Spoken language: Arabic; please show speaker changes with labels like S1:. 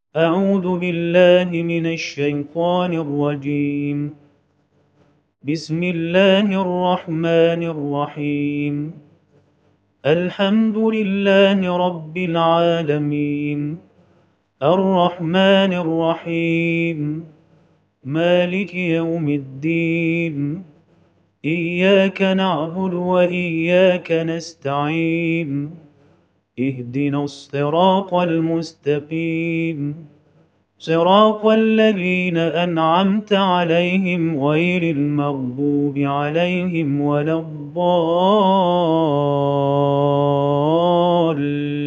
S1: أعوذ بالله من الشيطان الرجيم. بسم الله الرحمن الرحيم. الحمد لله رب العالمين، الرحمن الرحيم، مالك يوم الدين. إياك نعبد وإياك نستعين. اهدنا الصراط المستقيم، صراط الذين أنعمت عليهم غير المغضوب عليهم ولا الضالين.